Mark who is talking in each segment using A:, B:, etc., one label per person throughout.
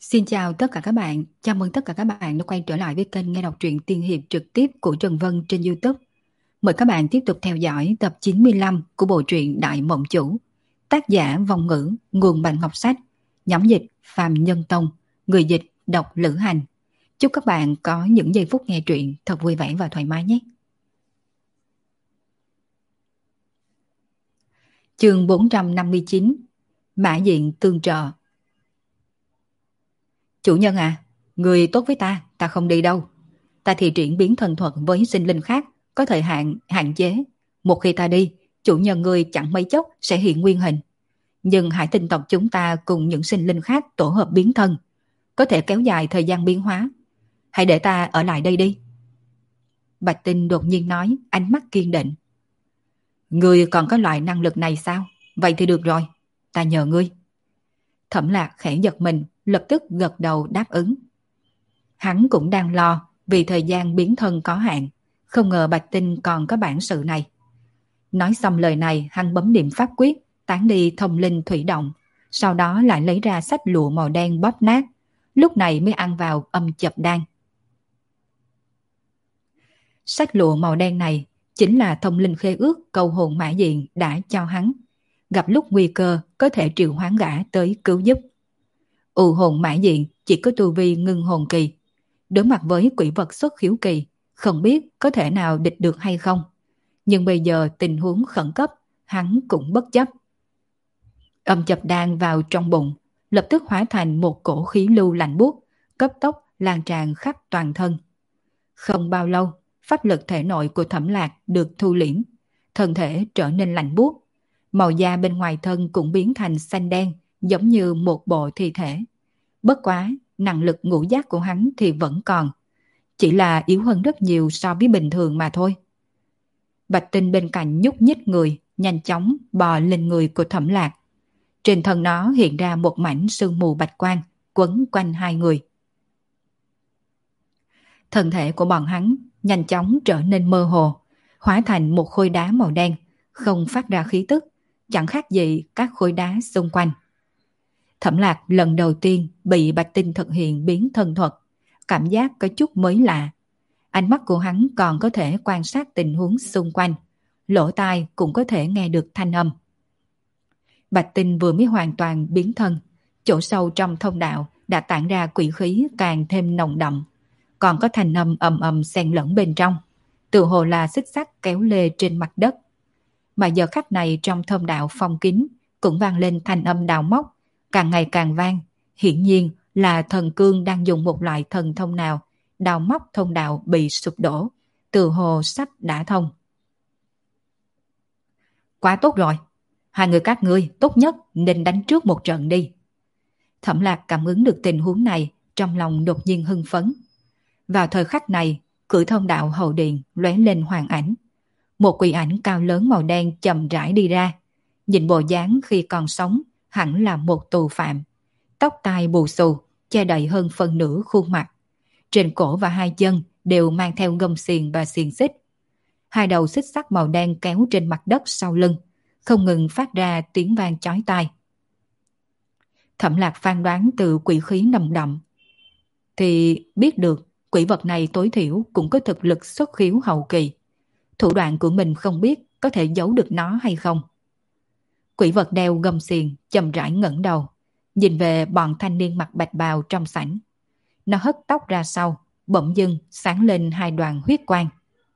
A: Xin chào tất cả các bạn, chào mừng tất cả các bạn đã quay trở lại với kênh nghe đọc truyện tiên hiệp trực tiếp của Trần Vân trên YouTube. Mời các bạn tiếp tục theo dõi tập 95 của bộ truyện Đại Mộng Chủ. Tác giả Vong Ngữ, nguồn Bạch Ngọc Sách, nhóm dịch Phạm Nhân Tông, người dịch Độc Lữ Hành. Chúc các bạn có những giây phút nghe truyện thật vui vẻ và thoải mái nhé. Chương 459, Mã Diện tương trợ. Chủ nhân à, người tốt với ta không đi đâu. Ta thì triển biến thần thuật với sinh linh khác, có thời hạn, hạn chế. Một khi ta đi, chủ nhân người chẳng mấy chốc sẽ hiện nguyên hình. Nhưng hải tinh tộc chúng ta cùng những sinh linh khác tổ hợp biến thân, có thể kéo dài thời gian biến hóa. Hãy để ta ở lại đây đi. Bạch Tinh đột nhiên nói, ánh mắt kiên định. Ngươi còn có loại năng lực này sao? Vậy thì được rồi, ta nhờ ngươi. Thẩm Lạc khẽ giật mình, lập tức gật đầu đáp ứng. Hắn cũng đang lo vì thời gian biến thân có hạn, không ngờ Bạch Tinh còn có bản sự này. Nói xong lời này, hắn bấm niệm pháp quyết, tán đi thông linh thủy động, sau đó lại lấy ra sách lụa màu đen bóp nát, lúc này mới ăn vào âm chập đan. Sách lụa màu đen này chính là thông linh khế ước câu hồn Mã Diện đã cho hắn, gặp lúc nguy cơ có thể triệu hoán gã tới cứu giúp. U hồn Mã Diện chỉ có tu vi ngưng hồn kỳ, đối mặt với quỷ vật xuất khiếu kỳ, không biết có thể nào địch được hay không. Nhưng bây giờ tình huống khẩn cấp, hắn cũng bất chấp. Âm chập đan vào trong bụng, lập tức hóa thành một cổ khí lưu lạnh buốt, cấp tốc lan tràn khắp toàn thân. Không bao lâu, pháp lực thể nội của Thẩm Lạc được thu liễm, thân thể trở nên lạnh buốt, màu da bên ngoài thân cũng biến thành xanh đen, giống như một bộ thi thể. Bất quá, năng lực ngũ giác của hắn thì vẫn còn, chỉ là yếu hơn rất nhiều so với bình thường mà thôi. Bạch Tinh bên cạnh nhúc nhích người, nhanh chóng bò lên người của Thẩm Lạc. Trên thân nó hiện ra một mảnh sương mù bạch quang quấn quanh hai người. Thân thể của bọn hắn nhanh chóng trở nên mơ hồ, hóa thành một khối đá màu đen, không phát ra khí tức, chẳng khác gì các khối đá xung quanh. Thẩm Lạc lần đầu tiên bị Bạch Tinh thực hiện biến thân thuật, cảm giác có chút mới lạ. Ánh mắt của hắn còn có thể quan sát tình huống xung quanh, lỗ tai cũng có thể nghe được thanh âm. Bạch Tinh vừa mới hoàn toàn biến thân, chỗ sâu trong thông đạo đã tản ra quỷ khí càng thêm nồng đậm, còn có thanh âm ầm ầm xen lẫn bên trong, tự hồ là xích sắt kéo lê trên mặt đất. Mà giờ khắc này trong thông đạo phong kín cũng vang lên thanh âm đào móc, càng ngày càng vang, hiển nhiên là thần cương đang dùng một loại thần thông nào đào móc thông đạo bị sụp đổ, tự hồ sắp đã thông. Quá tốt rồi, hai người các ngươi tốt nhất nên đánh trước một trận đi. Thẩm Lạc cảm ứng được tình huống này, trong lòng đột nhiên hưng phấn. Vào thời khắc này, cửa thông đạo hậu điện lóe lên hoàng ảnh. Một quỷ ảnh cao lớn màu đen chậm rãi đi ra, nhìn bộ dáng khi còn sống hẳn là một tù phạm. Tóc tai bù xù, che đậy hơn phần nửa khuôn mặt. Trên cổ và hai chân đều mang theo gông xiềng và xiềng xích. Hai đầu xích sắt màu đen kéo trên mặt đất sau lưng, không ngừng phát ra tiếng vang chói tai. Thẩm Lạc phán đoán từ quỷ khí nồng đậm, thì biết được quỷ vật này tối thiểu cũng có thực lực xuất khiếu hậu kỳ. Thủ đoạn của mình không biết có thể giấu được nó hay không. Quỷ vật đeo gông xiềng chậm rãi ngẩng đầu, nhìn về bọn thanh niên mặc bạch bào trong sảnh. Nó hất tóc ra sau, bỗng dưng sáng lên hai đoàn huyết quang.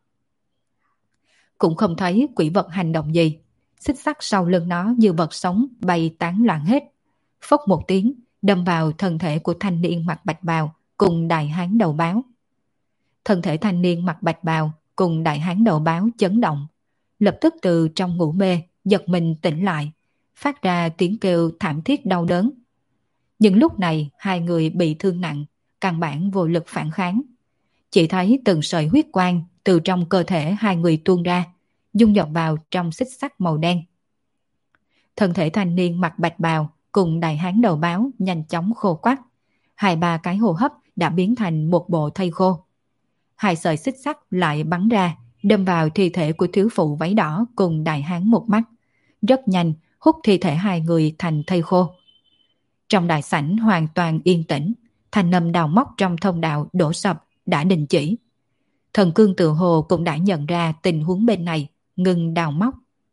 A: Cũng không thấy quỷ vật hành động gì, xích sắt sau lưng nó như vật sống bay tán loạn hết. Phốc một tiếng, đâm vào thân thể của thanh niên mặc bạch bào cùng đại hán đầu báo. Thân thể thanh niên mặc bạch bào cùng đại hán đầu báo chấn động, lập tức từ trong ngủ mê giật mình tỉnh lại, phát ra tiếng kêu thảm thiết đau đớn. Nhưng lúc này hai người bị thương nặng, căn bản vô lực phản kháng. Chỉ thấy từng sợi huyết quang từ trong cơ thể hai người tuôn ra, dung nhập vào trong xích sắt màu đen. Thân thể thanh niên mặc bạch bào cùng đại hán đầu báo nhanh chóng khô quắt, hai ba cái hô hấp đã biến thành một bộ thây khô. Hai sợi xích sắt lại bắn ra, đâm vào thi thể của thiếu phụ váy đỏ cùng đại hán một mắt, rất nhanh hút thi thể hai người thành thây khô. Trong đại sảnh hoàn toàn yên tĩnh, thanh âm đào móc trong thông đạo đổ sập đã đình chỉ. Thần cương tự hồ cũng đã nhận ra tình huống bên này, ngừng đào móc.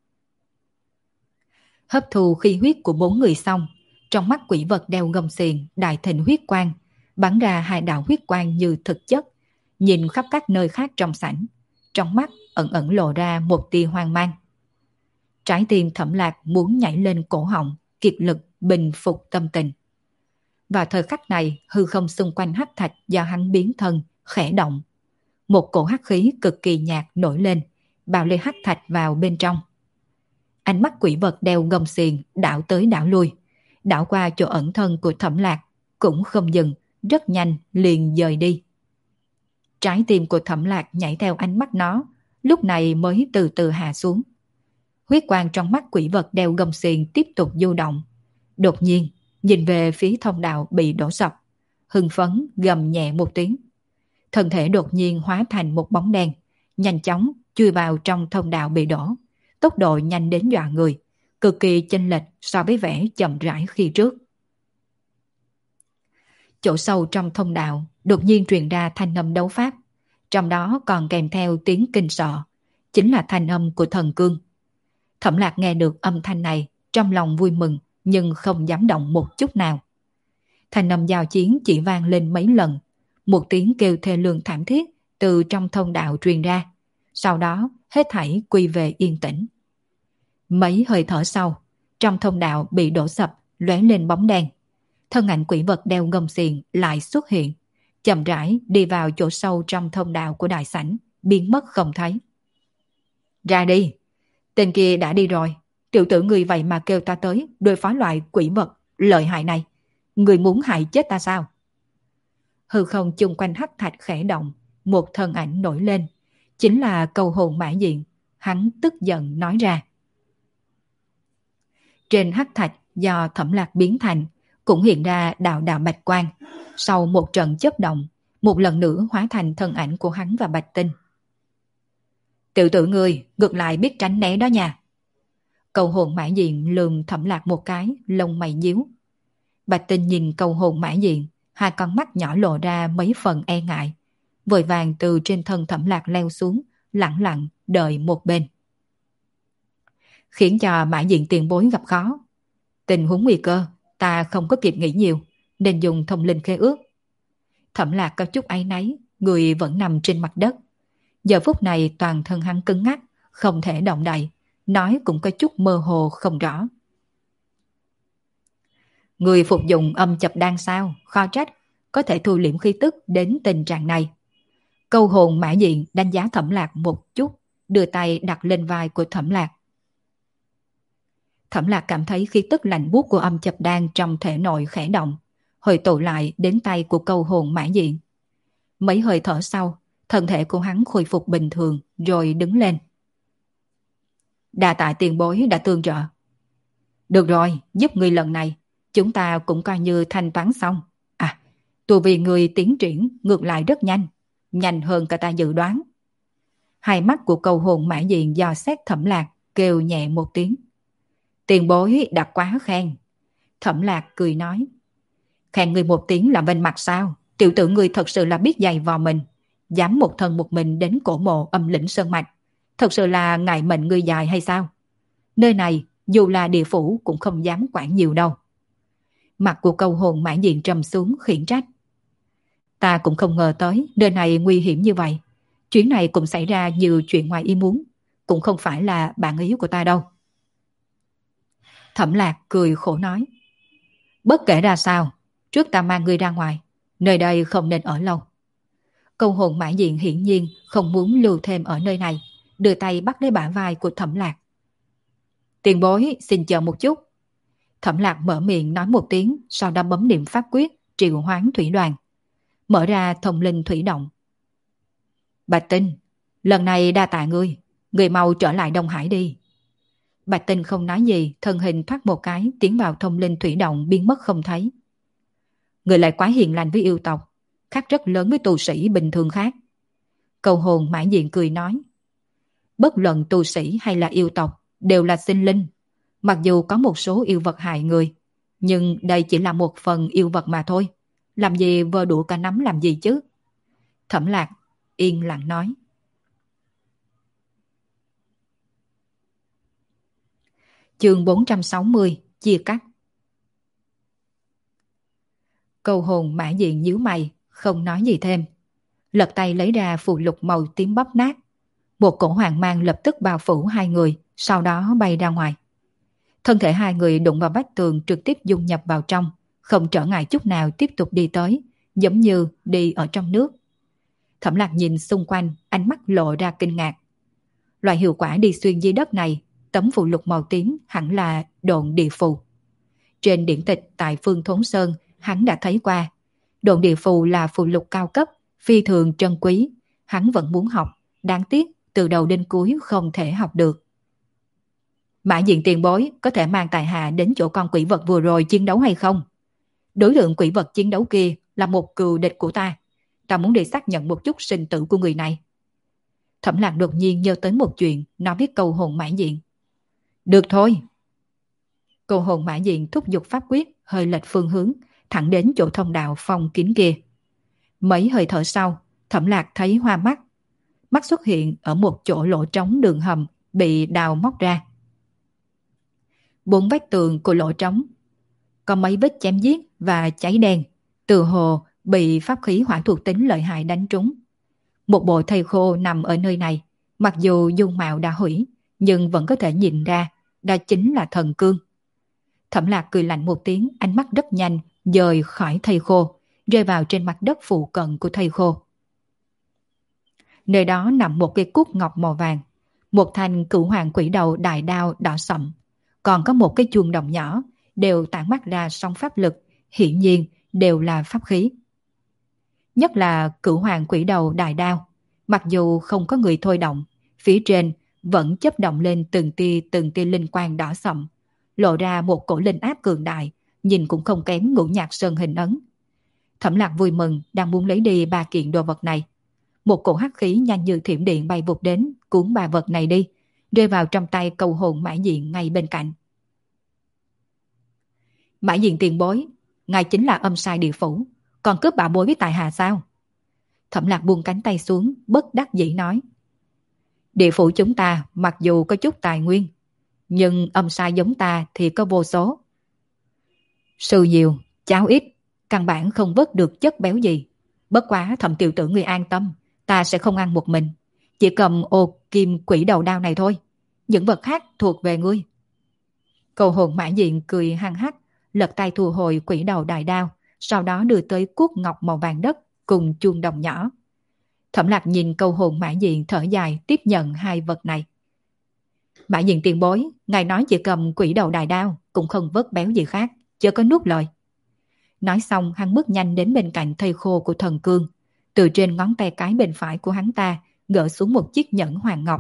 A: Hấp thu khí huyết của 4 người xong, trong mắt quỷ vật đeo gông xiềng đại thịnh huyết quang, bắn ra 2 đạo huyết quang như thực chất, nhìn khắp các nơi khác trong sảnh, trong mắt ẩn ẩn lộ ra một tia hoang mang. Trái tim Thẩm Lạc muốn nhảy lên cổ họng, kiệt lực bình phục tâm tình. Vào thời khắc này, hư không xung quanh hắc thạch do hắn biến thân khẽ động, một cổ hắc khí cực kỳ nhạt nổi lên, bao lấy hắc thạch vào bên trong. Ánh mắt quỷ vật đeo gông xiềng đảo tới đảo lui, đảo qua chỗ ẩn thân của Thẩm Lạc, cũng không dừng, rất nhanh liền dời đi. Trái tim của Thẩm Lạc nhảy theo ánh mắt nó, lúc này mới từ từ hạ xuống. Huyết quang trong mắt quỷ vật đeo gông xiềng tiếp tục du động. Đột nhiên, nhìn về phía thông đạo bị đổ sập, hưng phấn gầm nhẹ một tiếng. Thân thể đột nhiên hóa thành một bóng đen, nhanh chóng chui vào trong thông đạo bị đổ. Tốc độ nhanh đến dọa người, cực kỳ chênh lệch so với vẻ chậm rãi khi trước. Chỗ sâu trong thông đạo đột nhiên truyền ra thanh âm đấu pháp, trong đó còn kèm theo tiếng kinh sợ, chính là thanh âm của thần cương. Thẩm Lạc nghe được âm thanh này, trong lòng vui mừng nhưng không dám động một chút nào. Thanh âm giao chiến chỉ vang lên mấy lần, một tiếng kêu thê lương thảm thiết từ trong thông đạo truyền ra, sau đó hết thảy quy về yên tĩnh. Mấy hơi thở sau, trong thông đạo bị đổ sập lóe lên bóng đen, thân ảnh quỷ vật đeo gông xiềng lại xuất hiện, chậm rãi đi vào chỗ sâu trong thông đạo của đại sảnh, biến mất không thấy. Ra đi, tên kia đã đi rồi, tiểu tử người vậy mà kêu ta tới đối phó loại quỷ vật lợi hại này, người muốn hại chết ta sao? Hư không chung quanh hắc thạch khẽ động, một thân ảnh nổi lên, chính là Câu Hồn Mã Diện. Hắn tức giận nói ra. Trên hắc thạch do Thẩm Lạc biến thành cũng hiện ra đạo đạo bạch quang, sau một trận chớp động, một lần nữa hóa thành thân ảnh của hắn và Bạch Tinh. Tiểu tử người ngược lại biết tránh né đó nha. Câu Hồn Mã Diện lườm Thẩm Lạc một cái, lông mày nhíu. Bạch Tinh nhìn Câu Hồn Mã Diện, hai con mắt nhỏ lộ ra mấy phần e ngại, vội vàng từ trên thân Thẩm Lạc leo xuống, lặng lặng đợi một bên. Khiến cho Mã Diện tiền bối gặp khó. Tình huống nguy cơ, ta không có kịp nghĩ nhiều, nên dùng thông linh khế ước. Thẩm Lạc có chút áy náy, người vẫn nằm trên mặt đất. Giờ phút này toàn thân hắn cứng ngắc, không thể động đậy, nói cũng có chút mơ hồ không rõ. Người phục dụng âm chập đan sao, khó trách, có thể thu liễm khí tức đến tình trạng này. Câu Hồn Mã Diện đánh giá Thẩm Lạc một chút, đưa tay đặt lên vai của Thẩm Lạc. Thẩm Lạc cảm thấy khí tức lạnh buốt của âm chập đan trong thể nội khẽ động, hồi tụ lại đến tay của Câu Hồn Mã Diện. Mấy hơi thở sau, thân thể của hắn khôi phục bình thường rồi đứng lên. Đa tạ tiền bối đã tương trợ. Được rồi, giúp người lần này, chúng ta cũng coi như thanh toán xong. À, tu vì người tiến triển ngược lại rất nhanh, nhanh hơn cả ta dự đoán. Hai mắt của Câu Hồn Mã Diện dò xét Thẩm Lạc, kêu nhẹ một tiếng. Tiền bối đã quá khen. Thẩm Lạc cười nói. Khen người một tiếng làm bên mặt sao? Tiểu tử người thật sự là biết dày vò mình, dám một thân một mình đến cổ mộ âm lĩnh sơn mạch. Thật sự là ngại mệnh người dài hay sao? Nơi này dù là địa phủ cũng không dám quản nhiều đâu. Mặt của Câu Hồn Mã Diện trầm xuống khiển trách. Ta cũng không ngờ tới nơi này nguy hiểm như vậy. Chuyến này cũng xảy ra nhiều chuyện ngoài ý muốn, cũng không phải là bản ý của ta đâu. Thẩm Lạc cười khổ nói. Bất kể ra sao, trước ta mang ngươi ra ngoài, nơi đây không nên ở lâu. Câu Hồn Mã Diện hiển nhiên không muốn lưu thêm ở nơi này, đưa tay bắt lấy bả vai của Thẩm Lạc. Tiền bối xin chờ một chút. Thẩm Lạc mở miệng nói một tiếng, sau đó bấm niệm pháp quyết triệu hoán thủy đoàn, mở ra thông linh thủy động. Bạch Tinh, lần này đa tạ ngươi, người mau trở lại Đông Hải đi. Bạch Tinh không nói gì, thân hình thoát một cái tiến vào thông linh thủy động biến mất không thấy. Người lại quá hiền lành với yêu tộc, khác rất lớn với tu sĩ bình thường khác. Câu Hồn Mã Diện cười nói. Bất luận tu sĩ hay là yêu tộc đều là sinh linh, mặc dù có một số yêu vật hại người, Nhưng đây chỉ là một phần yêu vật mà thôi. Làm gì vơ đũa cả nắm làm gì chứ? Thẩm Lạc yên lặng nói. Chương 460 chia cắt. Câu hồn Mã Diện nhíu mày, không nói gì thêm. Lật tay lấy ra phù lục màu tím bóp nát. Một cổ hoàng mang lập tức bao phủ hai người, sau đó bay ra ngoài. Thân thể hai người đụng vào vách tường trực tiếp dung nhập vào trong, không trở ngại chút nào tiếp tục đi tới, giống như đi ở trong nước. Thẩm Lạc nhìn xung quanh, ánh mắt lộ ra kinh ngạc. Loại hiệu quả đi xuyên dưới đất này, tấm phù lục màu tím hẳn là độn địa phù. Trên điển tịch tại Phương Thốn Sơn, hắn đã thấy qua. Độn địa phù là phù lục cao cấp, phi thường trân quý. Hắn vẫn muốn học, đáng tiếc từ đầu đến cuối không thể học được. Mã Diện tiền bối có thể mang tài hạ đến chỗ con quỷ vật vừa rồi chiến đấu hay không? Đối tượng quỷ vật chiến đấu kia là một cừu địch của ta. Ta muốn đi xác nhận một chút sinh tử của người này. Thẩm Lạc đột nhiên nhớ tới một chuyện, nói với câu hồn Mã Diện. Được thôi. Câu hồn Mã Diện thúc giục pháp quyết, hơi lệch phương hướng, thẳng đến chỗ thông đạo phong kín kia. Mấy hơi thở sau, Thẩm Lạc thấy hoa mắt. Mắt xuất hiện ở một chỗ lỗ trống đường hầm bị đào móc ra. Bốn vách tường của lỗ trống có mấy vết chém giết và cháy đen, từ hồ bị pháp khí hỏa thuộc tính lợi hại đánh trúng. Một bộ thây khô nằm ở nơi này, mặc dù dung mạo đã hủy, nhưng vẫn có thể nhìn ra đó chính là thần cương. Thẩm Lạc cười lạnh một tiếng, ánh mắt rất nhanh dời khỏi thây khô, rơi vào trên mặt đất phụ cận của thây khô. Nơi đó nằm một cây cúc ngọc màu vàng, một thanh cửu hoàng quỷ đầu đại đao đỏ sậm, còn có một cái chuông đồng nhỏ, đều tản mát ra sóng pháp lực, hiển nhiên đều là pháp khí. Nhất là cửu hoàng quỷ đầu đại đao, mặc dù không có người thôi động, phía trên vẫn chớp động lên từng tia linh quang đỏ sậm, lộ ra một cổ linh áp cường đại, nhìn cũng không kém Ngũ Nhạc Sơn hình ấn. Thẩm Lạc vui mừng, đang muốn lấy đi ba kiện đồ vật này. Một cổ hắc khí nhanh như thiểm điện bay vụt đến, cuốn ba vật này đi, rơi vào trong tay câu hồn Mã Diện ngay bên cạnh. Mã Diện tiền bối, ngài chính là âm sai địa phủ, còn cướp bảo bối với tại hạ sao? Thẩm Lạc buông cánh tay xuống, bất đắc dĩ nói. Địa phủ chúng ta mặc dù có chút tài nguyên, nhưng âm sai giống ta thì có vô số. Sư nhiều, cháo ít, căn bản không vớt được chất béo gì. Bất quá Thẩm tiểu tử người an tâm, ta sẽ không ăn một mình, chỉ cầm ô kim quỷ đầu đao này thôi. Những vật khác thuộc về ngươi. Cầu hồn Mã Diện cười hăng hắc, lật tay thu hồi quỷ đầu đại đao, sau đó đưa tới cuốc ngọc màu vàng đất cùng chuông đồng nhỏ. Thẩm Lạc nhìn câu hồn Mã Diện thở dài tiếp nhận hai vật này. Mã Diện tiền bối, ngài nói chỉ cầm quỷ đầu đại đao, cũng không vớt béo gì khác, chớ có nuốt lời. Nói xong hắn bước nhanh đến bên cạnh thây khô của thần cương, từ trên ngón tay cái bên phải của hắn ta gỡ xuống một chiếc nhẫn hoàng ngọc.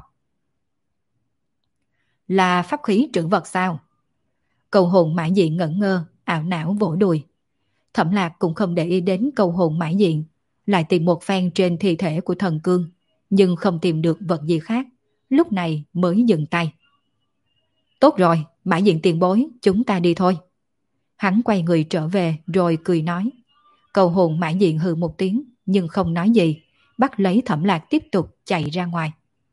A: Là pháp khí trữ vật sao? Câu hồn Mã Diện ngẩn ngơ, ảo não vỗ đùi. Thẩm Lạc cũng không để ý đến câu hồn Mã Diện, lại tìm một phen trên thi thể của thần cương, nhưng không tìm được vật gì khác, lúc này mới dừng tay. Tốt rồi, Mã Diện tiền bối, chúng ta đi thôi. Hắn quay người trở về rồi cười nói. Câu hồn Mã Diện hừ một tiếng nhưng không nói gì, bắt lấy Thẩm Lạc tiếp tục chạy ra ngoài.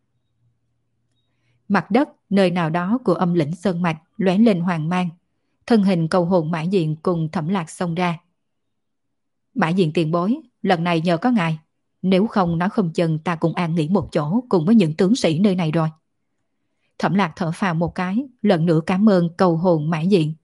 A: Mặt đất nơi nào đó của âm lĩnh sơn mạch lóe lên hoàng mang, thân hình câu hồn Mã Diện cùng Thẩm Lạc xông ra. Mã Diện tiền bối, lần này nhờ có ngài, nếu không nói không chừng ta cũng an nghỉ một chỗ cùng với những tướng sĩ nơi này rồi. Thẩm Lạc thở phào một cái, lần nữa cảm ơn câu hồn Mã Diện.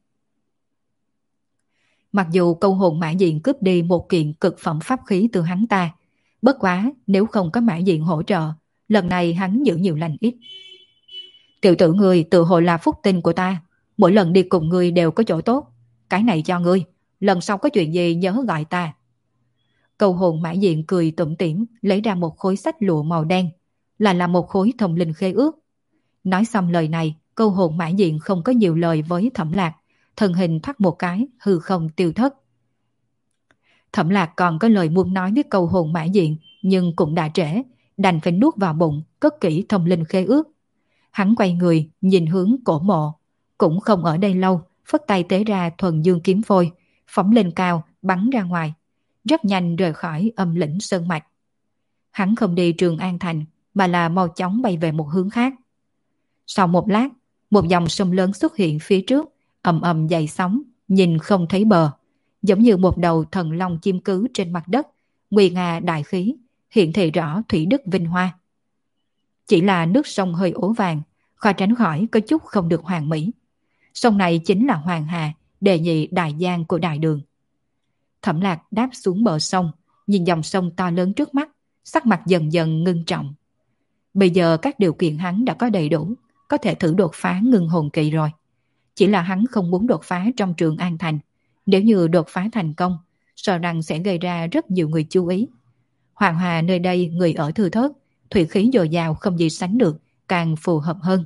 A: Mặc dù câu hồn Mã Diện cướp đi một kiện cực phẩm pháp khí từ hắn ta, bất quá nếu không có Mã Diện hỗ trợ, lần này hắn giữ nhiều lành ít. Tiểu tử ngươi tự hồ là phúc tinh của ta, mỗi lần đi cùng ngươi đều có chỗ tốt, cái này cho ngươi, lần sau có chuyện gì nhớ gọi ta. Câu hồn Mã Diện cười tủm tỉm, lấy ra một khối sách lụa màu đen, là một khối thông linh khế ước. Nói xong lời này, câu hồn Mã Diện không có nhiều lời với Thẩm Lạc, thân hình thoát một cái, hư không tiêu thất. Thẩm Lạc còn có lời muốn nói với câu hồn Mã Diện, nhưng cũng đã trễ, đành phải nuốt vào bụng, cất kỹ thông linh khế ước. Hắn quay người, nhìn hướng cổ mộ, cũng không ở đây lâu, phất tay tế ra thuần dương kiếm phôi, phóng lên cao, bắn ra ngoài, rất nhanh rời khỏi âm lĩnh sơn mạch. Hắn không đi Trường An Thành, mà là mau chóng bay về một hướng khác. Sau một lát, một dòng sông lớn xuất hiện phía trước, ầm ầm dậy sóng, nhìn không thấy bờ, giống như một đầu thần long chiêm cứ trên mặt đất, nguy nga đại khí, hiện thị rõ thủy đức vinh hoa. Chỉ là nước sông hơi ố vàng, khó tránh khỏi có chút không được hoàn mỹ. Sông này chính là Hoàng Hà, đệ nhị đại giang của đại đường. Thẩm Lạc đáp xuống bờ sông, nhìn dòng sông to lớn trước mắt, sắc mặt dần dần ngưng trọng. Bây giờ các điều kiện hắn đã có đầy đủ, có thể thử đột phá ngưng hồn kỳ rồi. Chỉ là hắn không muốn đột phá trong Trường An Thành. Nếu như đột phá thành công, sợ rằng sẽ gây ra rất nhiều người chú ý. Hoàng Hà nơi đây người ở thưa thớt, thủy khí dồi dào không gì sánh được, càng phù hợp hơn.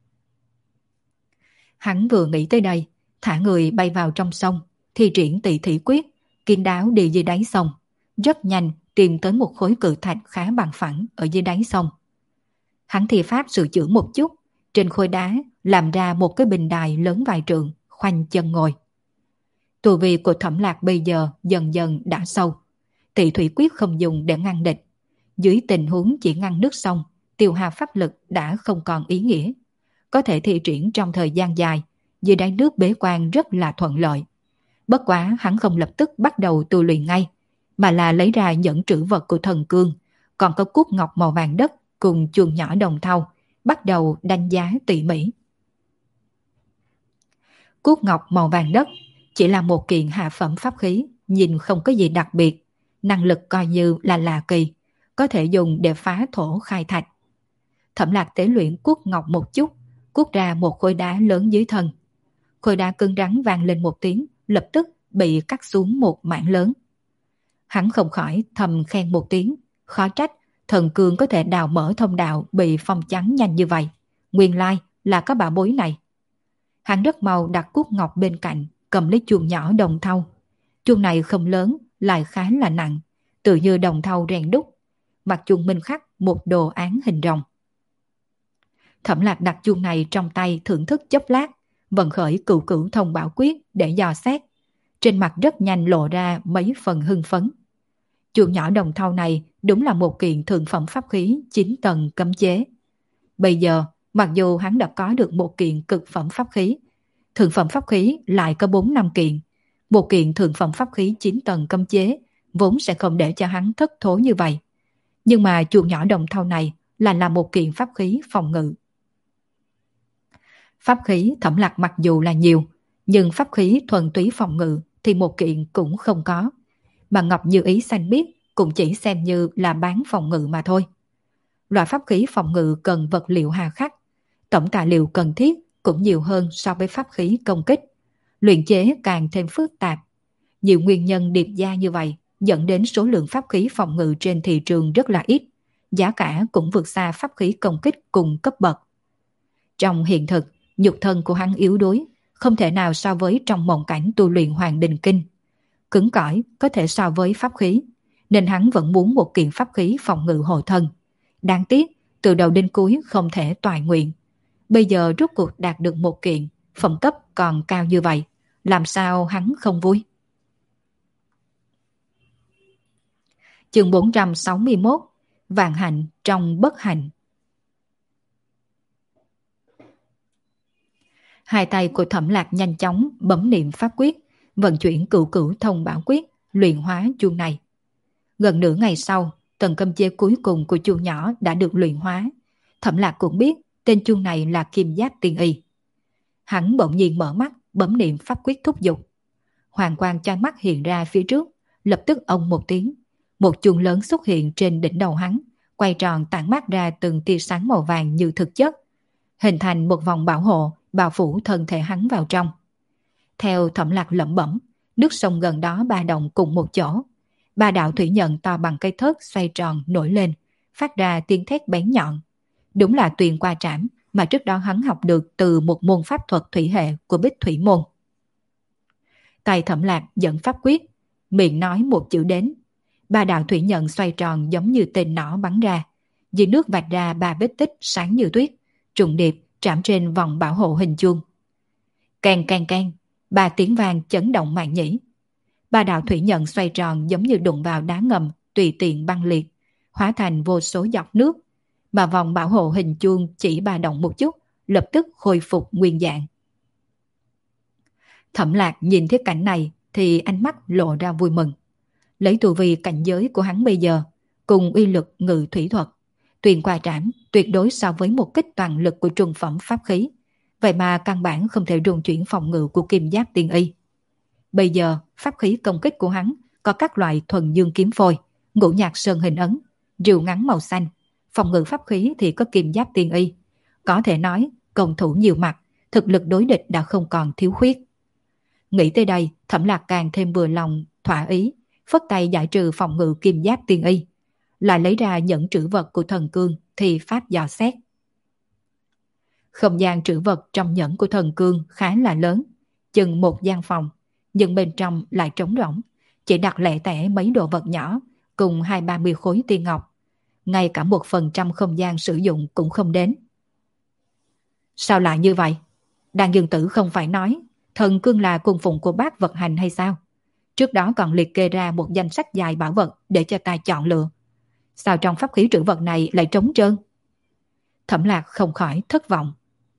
A: Hắn vừa nghĩ tới đây, thả người bay vào trong sông, thi triển Tỳ Thủy Quyết, kín đáo đi dưới đáy sông, rất nhanh tìm tới một khối cự thạch khá bằng phẳng ở dưới đáy sông. Hắn thi pháp sửa chữa một chút, trên khối đá làm ra một cái bình đài lớn vài trượng, khoanh chân ngồi. Tu vi của Thẩm Lạc bây giờ dần dần đã sâu, Tỳ Thủy Quyết không dùng để ngăn địch. Dưới tình huống chỉ ngăn nước sông, tiêu hao pháp lực đã không còn ý nghĩa. Có thể thi triển trong thời gian dài, dưới đáy nước bế quan rất là thuận lợi. Bất quá hắn không lập tức bắt đầu tu luyện ngay, mà là lấy ra nhẫn trữ vật của thần cương, còn có cúc ngọc màu vàng đất cùng chuông nhỏ đồng thau, bắt đầu đánh giá tỉ mỉ. Cúc ngọc màu vàng đất chỉ là một kiện hạ phẩm pháp khí, nhìn không có gì đặc biệt, năng lực coi như là lạ kỳ, có thể dùng để phá thổ khai thạch. Thẩm Lạc tế luyện cúc ngọc một chút, cuốc ra một khối đá lớn dưới thân. Khối đá cứng rắn vang lên một tiếng, lập tức bị cắt xuống một mảng lớn. Hắn không khỏi thầm khen một tiếng, khó trách thần cương có thể đào mở thông đạo bị phong chắn nhanh như vậy. Nguyên lai là có bảo bối này. Hắn rất mau đặt cúc ngọc bên cạnh, cầm lấy chuông nhỏ đồng thau. Chuông này không lớn, lại khá là nặng, tự như đồng thau rèn đúc. Mặt chuông minh khắc một đồ án hình rồng. Thẩm Lạc đặt chuông này trong tay thưởng thức chốc lát, vận khởi cửu cửu thông bảo quyết để dò xét. Trên mặt rất nhanh lộ ra mấy phần hưng phấn. Chuông nhỏ đồng thau này đúng là một kiện thượng phẩm pháp khí 9 tầng cấm chế. Bây giờ, mặc dù hắn đã có được một kiện cực phẩm pháp khí, thượng phẩm pháp khí lại có 4-5 kiện. Một kiện thượng phẩm pháp khí 9 tầng cấm chế vốn sẽ không để cho hắn thất thố như vậy. Nhưng mà chuông nhỏ đồng thau này là một kiện pháp khí phòng ngự. Pháp khí Thẩm Lạc mặc dù là nhiều, nhưng pháp khí thuần túy phòng ngự thì một kiện cũng không có. Mà Ngọc Như Ý xanh biếc cũng chỉ xem như là bán phòng ngự mà thôi. Loại pháp khí phòng ngự cần vật liệu hà khắc, tổng tài liệu cần thiết cũng nhiều hơn so với pháp khí công kích. Luyện chế càng thêm phức tạp. Nhiều nguyên nhân điệp gia như vậy dẫn đến số lượng pháp khí phòng ngự trên thị trường rất là ít, giá cả cũng vượt xa pháp khí công kích cùng cấp bậc. Trong hiện thực, nhục thân của hắn yếu đuối, không thể nào so với trong mộng cảnh tu luyện Hoàng Đình Kinh. Cứng cỏi có thể so với pháp khí, nên hắn vẫn muốn một kiện pháp khí phòng ngự hộ thân. Đáng tiếc, từ đầu đến cuối không thể toại nguyện. Bây giờ rốt cuộc đạt được một kiện, phẩm cấp còn cao như vậy, làm sao hắn không vui? Chương 461, Vạn hạnh trong bất hạnh. Hai tay của Thẩm Lạc nhanh chóng bấm niệm pháp quyết, vận chuyển cửu cửu thông bảo quyết, luyện hóa chuông này. Gần nửa ngày sau, tầng cấm chế cuối cùng của chuông nhỏ đã được luyện hóa. Thẩm Lạc cũng biết tên chuông này là Kim Giáp Tiên Y. Hắn bỗng nhiên mở mắt, bấm niệm pháp quyết thúc giục. Hoàng quang chói mắt hiện ra phía trước, lập tức ông một tiếng, một chuông lớn xuất hiện trên đỉnh đầu hắn, quay tròn tản mát ra từng tia sáng màu vàng như thực chất, hình thành một vòng bảo hộ bao phủ thân thể hắn vào trong. Theo Thẩm Lạc lẩm bẩm, nước sông gần đó ba động cùng một chỗ. Ba đạo thủy nhận to bằng cây thớt xoay tròn nổi lên, phát ra tiếng thét bén nhọn. Đúng là tuyền qua trảm mà trước đó hắn học được từ một môn pháp thuật thủy hệ của Bích Thủy Môn. Tay Thẩm Lạc dẫn pháp quyết, miệng nói một chữ đến. Ba đạo thủy nhận xoay tròn giống như tên nỏ bắn ra. Dưới nước vạch ra ba vết tích sáng như tuyết, trùng điệp trảm trên vòng bảo hộ hình chuông. Keng keng keng, Ba tiếng vang chấn động màn nhĩ. Ba đạo thủy nhận xoay tròn giống như đụng vào đá ngầm, tùy tiện băng liệt, hóa thành vô số giọt nước, mà vòng bảo hộ hình chuông chỉ ba động một chút, lập tức khôi phục nguyên dạng. Thẩm Lạc nhìn thấy cảnh này thì ánh mắt lộ ra vui mừng. Lấy tu vi cảnh giới của hắn bây giờ, cùng uy lực ngự thủy thuật, tuyền qua trảm tuyệt đối so với một kích toàn lực của trung phẩm pháp khí, vậy mà căn bản không thể rung chuyển phòng ngự của kim giáp tiên y. Bây giờ pháp khí công kích của hắn có các loại thuần dương kiếm phôi, ngũ nhạc sơn hình ấn, rìu ngắn màu xanh. Phòng ngự pháp khí thì có kim giáp tiên y. Có thể nói công thủ nhiều mặt, thực lực đối địch đã không còn thiếu khuyết. Nghĩ tới đây, Thẩm Lạc càng thêm vừa lòng, thỏa ý, phất tay giải trừ phòng ngự kim giáp tiên y, lại lấy ra nhẫn trữ vật của thần cương thì pháp dò xét. Không gian trữ vật trong nhẫn của thần cương khá là lớn, chừng một gian phòng, nhưng bên trong lại trống rỗng, chỉ đặt lẻ tẻ mấy đồ vật nhỏ cùng 20-30 khối tiên ngọc, ngay cả 1% không gian sử dụng cũng không đến. Sao lại như vậy? Đan Dương Tử không phải nói thần cương là cung phụng của bác vật hành hay sao? Trước đó còn liệt kê ra một danh sách dài bảo vật để cho ta chọn lựa. Sao trong pháp khí trữ vật này lại trống trơn? Thẩm Lạc không khỏi thất vọng.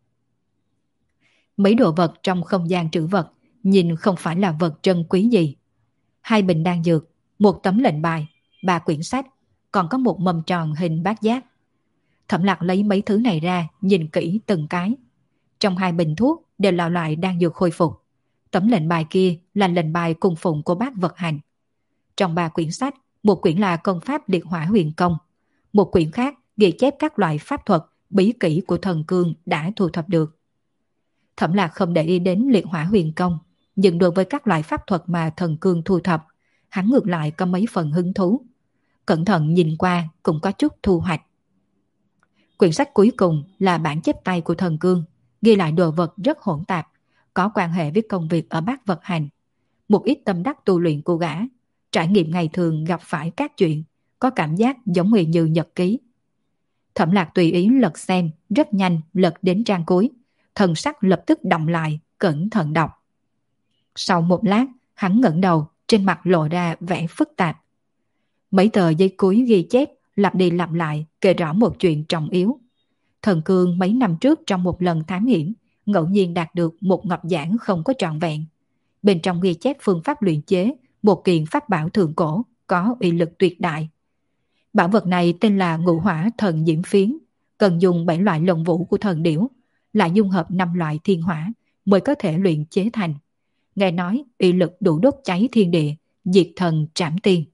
A: Mấy đồ vật trong không gian trữ vật nhìn không phải là vật trân quý gì. 2 bình đan dược, 1 tấm lệnh bài, 3 quyển sách, còn có một mâm tròn hình bát giác. Thẩm Lạc lấy mấy thứ này ra, nhìn kỹ từng cái. Trong 2 bình thuốc đều là loại đan dược khôi phục. Tấm lệnh bài kia là lệnh bài cung phụng của bác vật hành. Trong 3 quyển sách, một quyển là công pháp liệt hỏa huyền công, một quyển khác ghi chép các loại pháp thuật, bí kỹ của thần cương đã thu thập được. Thẩm Lạc không để ý đến liệt hỏa huyền công, nhưng đối với các loại pháp thuật mà thần cương thu thập, hắn ngược lại có mấy phần hứng thú. Cẩn thận nhìn qua cũng có chút thu hoạch. Quyển sách cuối cùng là bản chép tay của thần cương, ghi lại đồ vật rất hỗn tạp, có quan hệ với công việc ở bác vật hành, một ít tâm đắc tu luyện của gã, trải nghiệm ngày thường gặp phải các chuyện, có cảm giác giống như nhật ký. Thẩm Lạc tùy ý lật xem, rất nhanh lật đến trang cuối, thần sắc lập tức động lại, cẩn thận đọc. Sau một lát, hắn ngẩng đầu, trên mặt lộ ra vẻ phức tạp. Mấy tờ giấy cuối ghi chép lặp đi lặp lại kể rõ một chuyện trọng yếu. Thần cương mấy năm trước trong một lần thám hiểm, ngẫu nhiên đạt được một ngọc giản không có trọn vẹn. Bên trong ghi chép phương pháp luyện chế một kiện pháp bảo thượng cổ có uy lực tuyệt đại. Bảo vật này tên là Ngũ Hỏa Thần Diễm Phiến, cần dùng 7 loại lông vũ của thần điểu, lại dung hợp 5 loại thiên hỏa mới có thể luyện chế thành. Nghe nói uy lực đủ đốt cháy thiên địa, diệt thần trảm tiên.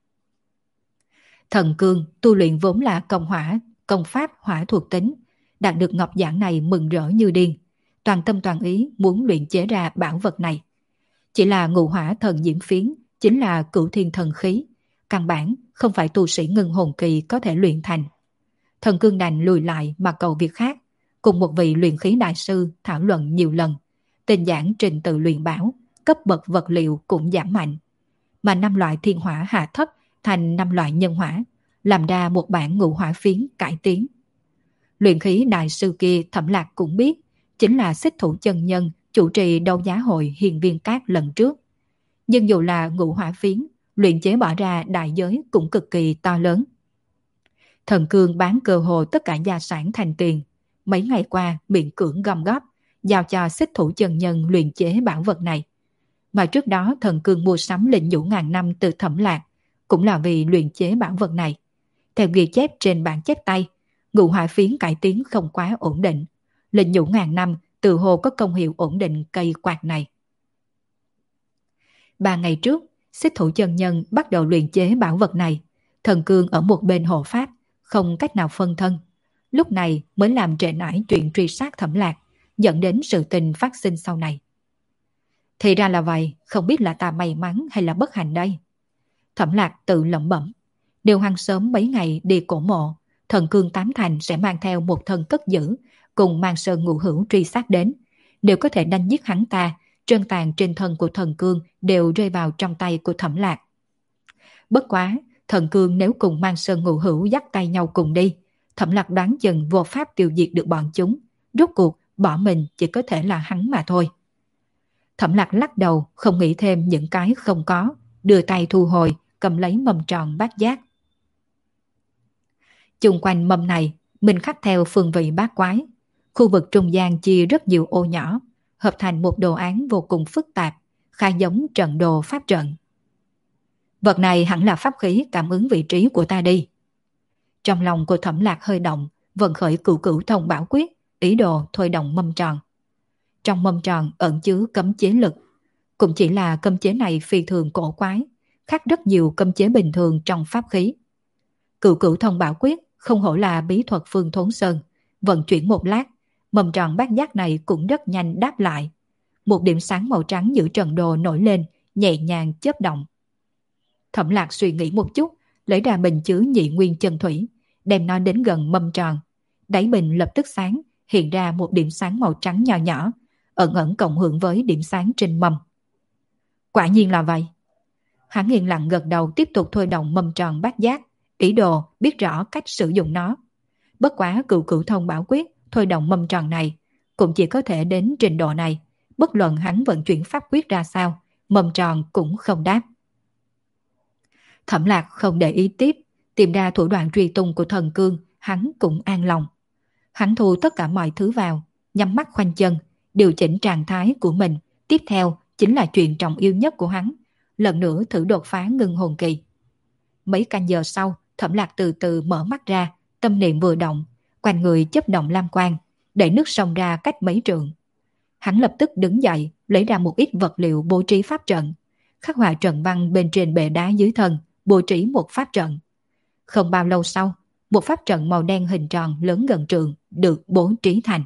A: Thần cương tu luyện vốn là công pháp hỏa thuộc tính, đạt được ngọc giản này mừng rỡ như điên, toàn tâm toàn ý muốn luyện chế ra bảo vật này. Chỉ là Ngũ Hỏa Thần Diễm Phiến chính là cửu thiên thần khí, căn bản không phải tu sĩ ngưng hồn kỳ có thể luyện thành. Thần cương đành lùi lại mà cầu việc khác, cùng một vị luyện khí đại sư thảo luận nhiều lần, tinh giản trình tự luyện bảo, cấp bậc vật liệu cũng giảm mạnh, mà 5 loại thiên hỏa hạ thấp thành 5 loại nhân hỏa, làm ra một bản Ngũ Hỏa Phiến cải tiến. Luyện khí đại sư kia Thẩm Lạc cũng biết, chính là Xích Thủ chân nhân chủ trì đấu giá hội Hiền Viên Cát lần trước. Nhưng dù là Ngũ Hỏa Phiến, luyện chế bỏ ra đại giới cũng cực kỳ to lớn. Thần cương bán cơ hồ tất cả gia sản thành tiền, mấy ngày qua miễn cưỡng gom góp, giao cho Xích Thủ chân nhân luyện chế bảo vật này. Mà trước đó thần cương mua sắm linh vũ ngàn năm từ Thẩm Lạc, cũng là vì luyện chế bảo vật này. Theo ghi chép trên bản chép tay, Ngũ Hỏa Phiến cải tiến không quá ổn định. Linh vũ ngàn năm từ hồ có công hiệu ổn định cây quạt này. 3 ngày trước, Xích Thủ chân nhân bắt đầu luyện chế bảo vật này. Thần cương ở một bên hộ pháp, không cách nào phân thân. Lúc này mới làm trễ nải chuyện truy sát Thẩm Lạc, dẫn đến sự tình phát sinh sau này. Thì ra là vậy, không biết là ta may mắn hay là bất hạnh đây. Thẩm Lạc tự lẩm bẩm. Nếu hắn sớm mấy ngày đi cổ mộ, thần cương tám thành sẽ mang theo một thân cất giữ, cùng mang sơn ngũ hữu truy sát đến. Nếu có thể đánh giết hắn ta, trân tàn trên thân của thần cương đều rơi vào trong tay của Thẩm Lạc. Bất quá, thần cương nếu cùng mang sơn ngũ hữu dắt tay nhau cùng đi, Thẩm Lạc đoán chừng vô pháp tiêu diệt được bọn chúng. Rốt cuộc, bỏ mình chỉ có thể là hắn mà thôi. Thẩm Lạc lắc đầu, không nghĩ thêm những cái không có, đưa tay thu hồi, cầm lấy mâm tròn bát giác. Chung quanh mâm này, mình khắc theo phương vị bát quái. Khu vực trung gian chia rất nhiều ô nhỏ, hợp thành một đồ án vô cùng phức tạp, khá giống trận đồ pháp trận. Vật này hẳn là pháp khí cảm ứng vị trí của ta đi. Trong lòng của Thẩm Lạc hơi động, vận khởi cửu cửu thông bảo quyết, ý đồ thôi động mâm tròn. Trong mâm tròn ẩn chứa cấm chế lực. Cũng chỉ là cấm chế này phi thường cổ quái, khác rất nhiều cấm chế bình thường trong pháp khí. Cửu cửu thông bảo quyết không hổ là bí thuật Phương Thốn Sơn, vận chuyển một lát, mâm tròn bát giác này cũng rất nhanh đáp lại. Một điểm sáng màu trắng giữa trận đồ nổi lên, nhẹ nhàng chớp động. Thẩm Lạc suy nghĩ một chút, lấy ra bình chứa nhị nguyên chân thủy, đem nó đến gần mâm tròn. Đáy bình lập tức sáng, hiện ra một điểm sáng màu trắng nhỏ nhỏ, ẩn ẩn cộng hưởng với điểm sáng trên mâm. Quả nhiên là vậy. Hắn yên lặng gật đầu, tiếp tục thôi động mâm tròn bát giác, ý đồ biết rõ cách sử dụng nó. Bất quá cửu cửu thông bảo quyết thôi động mâm tròn này cũng chỉ có thể đến trình độ này, bất luận hắn vận chuyển pháp quyết ra sao, mâm tròn cũng không đáp. Thẩm Lạc không để ý tiếp, tìm ra thủ đoạn truy tung của thần cương, hắn cũng an lòng. Hắn thu tất cả mọi thứ vào, nhắm mắt khoanh chân, điều chỉnh trạng thái của mình. Tiếp theo chính là chuyện trọng yếu nhất của hắn, lần nữa thử đột phá ngưng hồn kỳ. Mấy canh giờ sau, Thẩm Lạc từ từ mở mắt ra, tâm niệm vừa động, quanh người chớp động lam quang, đẩy nước sông ra cách mấy trượng. Hắn lập tức đứng dậy, lấy ra một ít vật liệu bố trí pháp trận, khắc họa trận văn bên trên bệ đá dưới thân, bố trí một pháp trận. Không bao lâu sau, một pháp trận màu đen hình tròn lớn gần trượng được bố trí thành.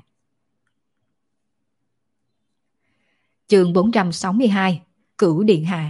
A: Chương 462, Cửu Điện Hạ.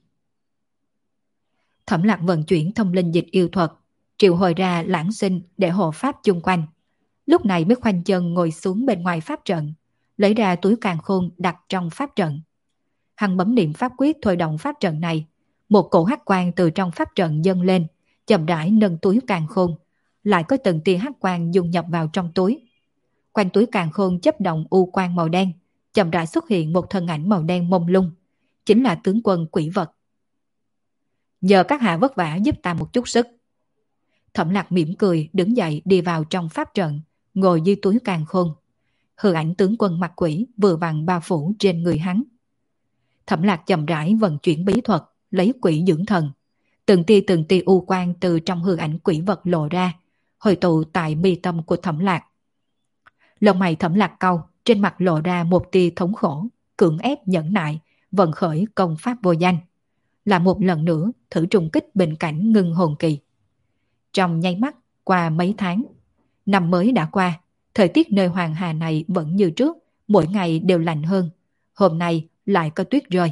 A: Thẩm Lạc vận chuyển thông linh dịch yêu thuật, triệu hồi ra lãng sinh để hộ pháp chung quanh. Lúc này mới khoanh chân ngồi xuống bên ngoài pháp trận, lấy ra túi càn khôn đặt trong pháp trận. Hắn bấm niệm pháp quyết thôi động pháp trận này, một cổ hắc quang từ trong pháp trận dâng lên, chậm rãi nâng túi càn khôn, lại có từng tia hắc quang dung nhập vào trong túi. Quanh túi càn khôn chấp động u quang màu đen, chậm rãi xuất hiện một thân ảnh màu đen mông lung, chính là tướng quân quỷ vật. Nhờ các hạ vất vả giúp ta một chút sức. Thẩm Lạc mỉm cười đứng dậy đi vào trong pháp trận, ngồi dưới túi càn khôn. Hư ảnh tướng quân mặt quỷ vừa vặn bao phủ trên người hắn. Thẩm Lạc chậm rãi vận chuyển bí thuật, lấy quỷ dưỡng thần. Từng tia u quang từ trong hư ảnh quỷ vật lộ ra, hồi tụ tại mi tâm của Thẩm Lạc. Lông mày Thẩm Lạc cau, trên mặt lộ ra một tia thống khổ, cưỡng ép nhẫn nại, vận khởi công pháp vô danh, là một lần nữa thử trùng kích bình cảnh ngưng hồn kỳ. Trong nháy mắt, qua mấy tháng, năm mới đã qua, thời tiết nơi Hoàng Hà này vẫn như trước, mỗi ngày đều lạnh hơn. Hôm nay lại có tuyết rơi.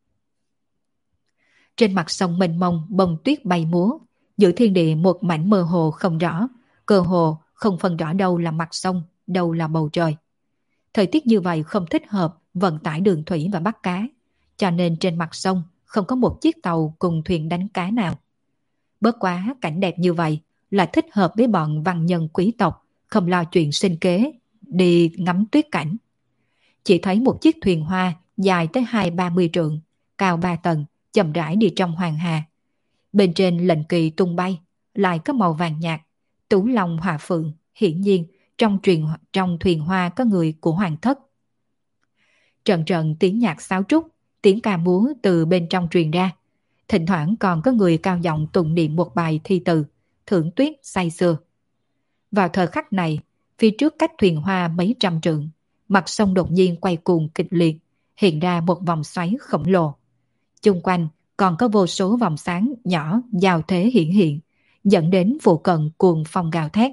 A: Trên mặt sông mênh mông bông tuyết bay múa, giữa thiên địa một mảnh mơ hồ không rõ, cơ hồ không phân rõ đâu là mặt sông, đâu là bầu trời. Thời tiết như vậy không thích hợp vận tải đường thủy và bắt cá, cho nên trên mặt sông không có một chiếc tàu cùng thuyền đánh cá nào. Bất quá cảnh đẹp như vậy là thích hợp với bọn văn nhân quý tộc không lo chuyện sinh kế, đi ngắm tuyết cảnh. Chỉ thấy một chiếc thuyền hoa dài tới 20-30 trượng, cao 3 tầng, chậm rãi đi trong hoàng hà. Bên trên lệnh kỳ tung bay, lại có màu vàng nhạt, tú long hòa phượng, hiển nhiên trong thuyền hoa có người của hoàng thất. Trận trận tiếng nhạc sáo trúc, tiếng ca múa từ bên trong truyền ra. Thỉnh thoảng còn có người cao giọng tụng niệm một bài thi từ, thưởng tuyết say sưa. Vào thời khắc này, phía trước cách thuyền hoa mấy trăm trượng, mặt sông đột nhiên quay cuồng kịch liệt, hiện ra một vòng xoáy khổng lồ. Chung quanh còn có vô số vòng sáng nhỏ giao thế hiện, dẫn đến phụ cận cuồng phong gào thét.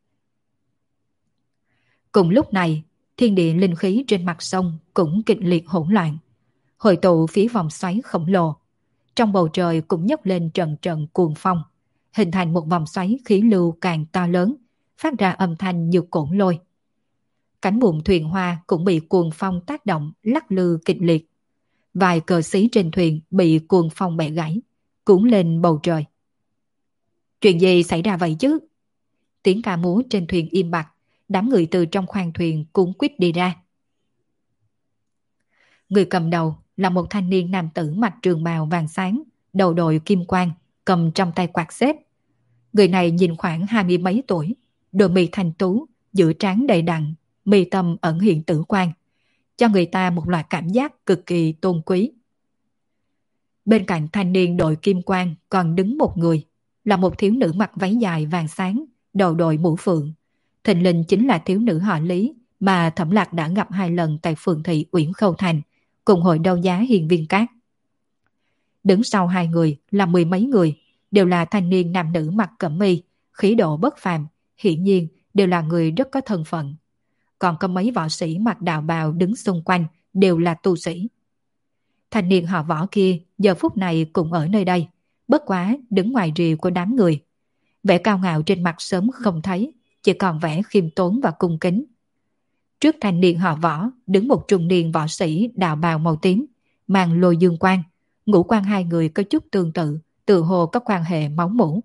A: Cùng lúc này, thiên địa linh khí trên mặt sông cũng kịch liệt hỗn loạn, hội tụ phía vòng xoáy khổng lồ. Trong bầu trời cũng nhấc lên trận trận cuồng phong, hình thành một vòng xoáy khí lưu càng to lớn, phát ra âm thanh như cổn lôi. Cánh buồm thuyền hoa cũng bị cuồng phong tác động lắc lư kịch liệt. Vài cờ xí trên thuyền bị cuồng phong bẻ gãy, cuốn lên bầu trời. Chuyện gì xảy ra vậy chứ? Tiếng ca múa trên thuyền im bặt, đám người từ trong khoang thuyền cuốn quýt đi ra. Người cầm đầu là một thanh niên nam tử mặc trường bào vàng sáng, đầu đội kim quang, cầm trong tay quạt xếp. Người này nhìn khoảng 20 mấy tuổi, đôi mi thanh tú, giữa trán đầy đặn, mi tâm ẩn hiện tử quan, cho người ta một loại cảm giác cực kỳ tôn quý. Bên cạnh thanh niên đội kim quang còn đứng một người, là một thiếu nữ mặc váy dài vàng sáng, đầu đội mũ phượng. Thình lình chính là thiếu nữ họ Lý mà Thẩm Lạc đã gặp 2 lần tại phường thị Uyển Khâu Thành, cùng hội đấu giá Hiền Viên Cát. Đứng sau 2 người là 10 mấy người, đều là thanh niên nam nữ mặc cẩm y, khí độ bất phàm, hiển nhiên đều là người rất có thân phận. Còn có mấy võ sĩ mặc đạo bào đứng xung quanh đều là tu sĩ. Thanh niên họ Võ kia giờ phút này cũng ở nơi đây, bất quá đứng ngoài rìa của đám người. Vẻ cao ngạo trên mặt sớm không thấy, chỉ còn vẻ khiêm tốn và cung kính. Trước thanh niên họ Võ đứng một trung niên võ sĩ đạo bào màu tím, mang lôi dương quang, ngũ quan 2 người có chút tương tự, tự hồ có quan hệ máu mủ.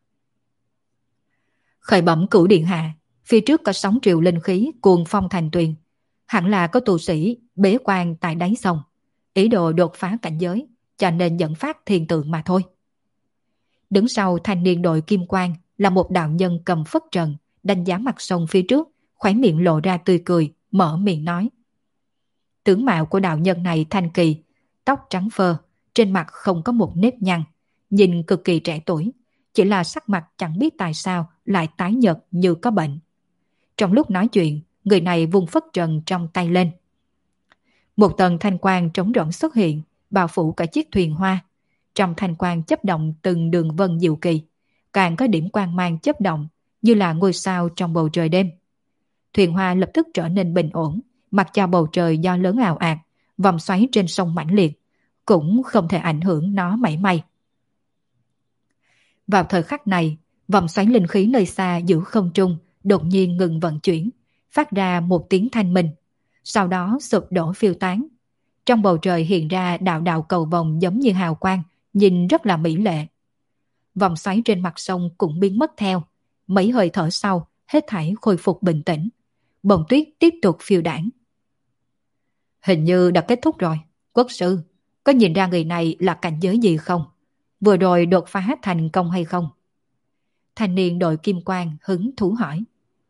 A: Khởi bẩm Cửu điện hạ, phía trước có sóng triều linh khí cuồng phong thành tuyền, hẳn là có tu sĩ bế quan tại đáy sông, ý đồ đột phá cảnh giới, cho nên dẫn phát thiên tượng mà thôi. Đứng sau thanh niên đội kim quang là một đạo nhân cầm phất trần, đánh giá mặt sông phía trước, khóe miệng lộ ra tươi cười, mở miệng nói. Tướng mạo của đạo nhân này thanh kỳ, tóc trắng phơ, trên mặt không có một nếp nhăn, nhìn cực kỳ trẻ tuổi, chỉ là sắc mặt chẳng biết tại sao lại tái nhợt như có bệnh. Trong lúc nói chuyện, người này vung phất trần trong tay lên. Một tầng thanh quang trống rỗng xuất hiện, bao phủ cả chiếc thuyền hoa. Trong thanh quang chấp động từng đường vân diệu kỳ, càng có điểm quang mang chấp động như là ngôi sao trong bầu trời đêm. Thuyền hoa lập tức trở nên bình ổn, mặc cho bầu trời do lớn ào ạt, vòng xoáy trên sông mãnh liệt, cũng không thể ảnh hưởng nó mảy may. Vào thời khắc này, vòng xoáy linh khí nơi xa giữa không trung đột nhiên ngừng vận chuyển, phát ra một tiếng thanh minh, sau đó sụp đổ phiêu tán. Trong bầu trời hiện ra đạo đạo cầu vồng giống như hào quang, nhìn rất là mỹ lệ. Vòng xoáy trên mặt sông cũng biến mất theo, mấy hơi thở sau, hết thảy khôi phục bình tĩnh. Bông tuyết tiếp tục phiêu đãng. Hình như đã kết thúc rồi. Quốc sư, có nhìn ra người này là cảnh giới gì không? Vừa rồi đột phá thành công hay không? Thanh niên đội kim quang hứng thú hỏi.